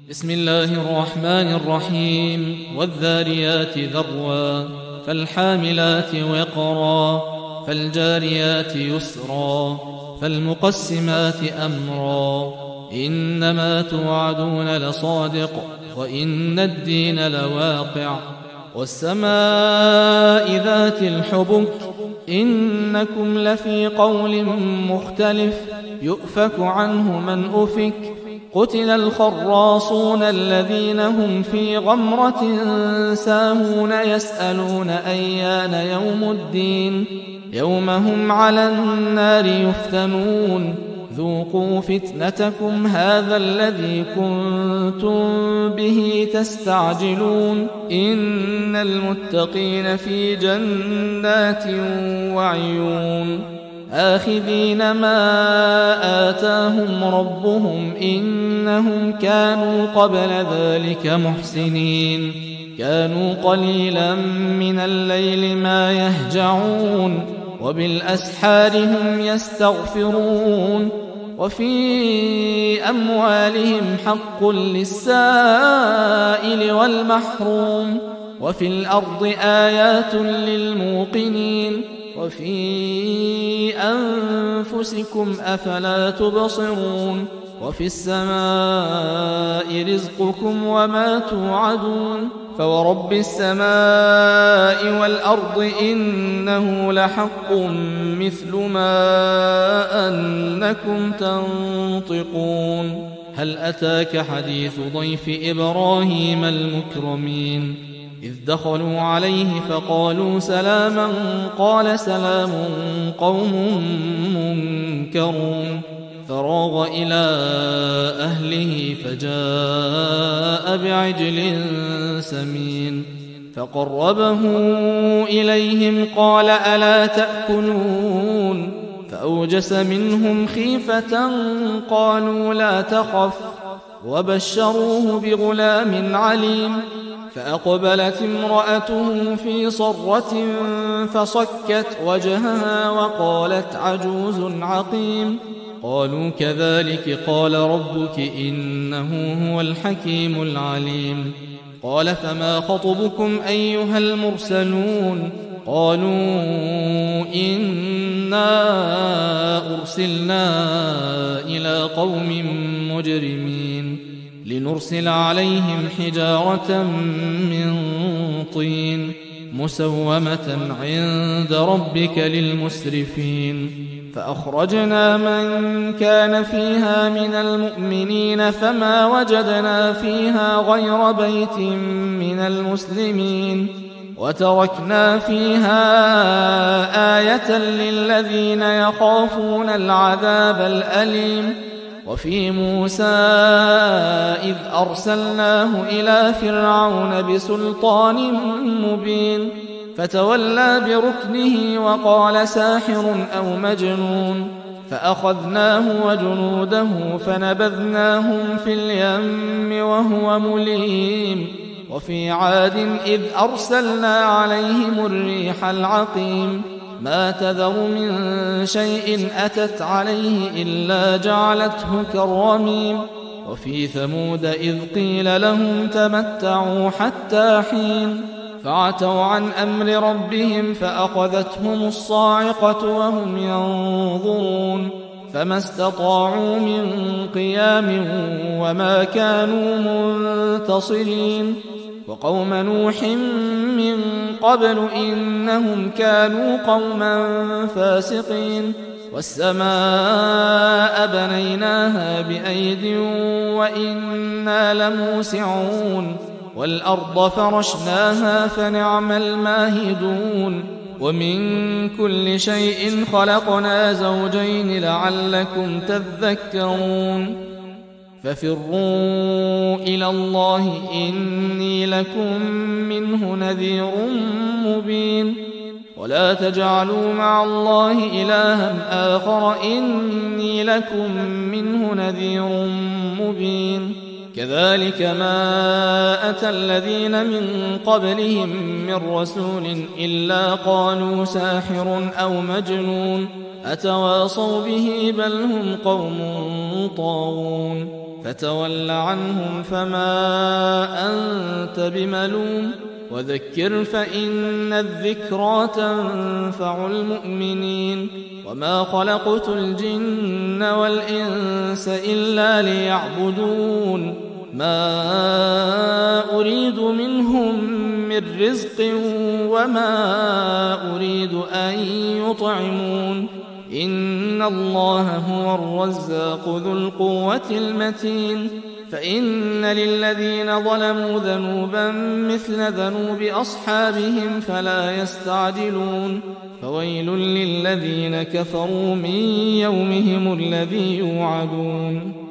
بسم الله الرحمن الرحيم والذاريات ذروا فالحاملات وقرا فالجاريات يسرا فالمقسمات أمرا إنما توعدون لصادق وإن الدين لواقع والسماء ذات الحبك إنكم لفي قول مختلف يؤفك عنه من أفك قتل الخراصون الذين هم في غمرة ساهون يسألون أيان يوم الدين يوم هم على النار يفتنون ذوقوا فتنتكم هذا الذي كنتم به تستعجلون إن المتقين في جنات وعيون آخذين ما آتاهم ربهم إنهم كانوا قبل ذلك محسنين كانوا قليلا من الليل ما يهجعون وبالأسحار هم يستغفرون وفي أموالهم حق للسائل والمحروم وفي الأرض آيات للموقنين وفي أنفسكم أفلا تبصرون وفي السماء رزقكم وما توعدون فورب السماء والأرض إنه لحق مثل ما أنكم تنطقون هل أتاك حديث ضيف إبراهيم المكرمين إذ دخلوا عليه فقالوا سلاما قال سلام قوم منكرون فراغ إلى أهله فجاء بعجل سمين فقربه إليهم قال ألا تأكلون فأوجس منهم خيفة قالوا لا تخف وبشروه بغلام عليم فأقبلت امرأته في صرة فصكت وجهها وقالت عجوز عقيم قالوا كذلك قال ربك إنه هو الحكيم العليم قال فما خطبكم أيها المرسلون قالوا إنا أرسلنا إلى قوم مجرمين لنرسل عليهم حجارة من طين مسومة عند ربك للمسرفين فأخرجنا من كان فيها من المؤمنين فما وجدنا فيها غير بيت من المسلمين وتركنا فيها آية للذين يخافون العذاب الأليم وفي موسى إذ أرسلناه إلى فرعون بسلطان مبين فتولى بركنه وقال ساحر أو مجنون فأخذناه وجنوده فنبذناهم في اليم وهو مليم وفي عاد إذ أرسلنا عليهم الريح العقيم ما تذر من شيء أتت عليه إلا جعلته كالرميم وفي ثمود إذ قيل لهم تمتعوا حتى حين فعتوا عن أمر ربهم فأخذتهم الصاعقة وهم ينظرون فما استطاعوا من قيام وما كانوا منتصرين وقوم نوح من قبل إنهم كانوا قوما فاسقين والسماء بنيناها بأيد وإنا لموسعون والأرض فرشناها فنعم الماهدون ومن كل شيء خلقنا زوجين لعلكم تذكرون ففروا إلى الله إني لكم منه نذير مبين ولا تجعلوا مع الله إلها آخر إني لكم منه نذير مبين كذلك ما أتى الذين من قبلهم من رسول إلا قالوا ساحر أو مجنون أتواصوا به بل هم قوم طاغون فتول عنهم فما أنت بملوم وذكر فإن الذكرى تنفع المؤمنين وما خلقت الجن والإنس إلا ليعبدون ما أريد منهم من رزق وما أريد أن يطعمون إن الله هو الرزاق ذو القوة المتين فإن للذين ظلموا ذنوبا مثل ذنوب أصحابهم فلا يستعجلون فويل للذين كفروا من يومهم الذي يوعدون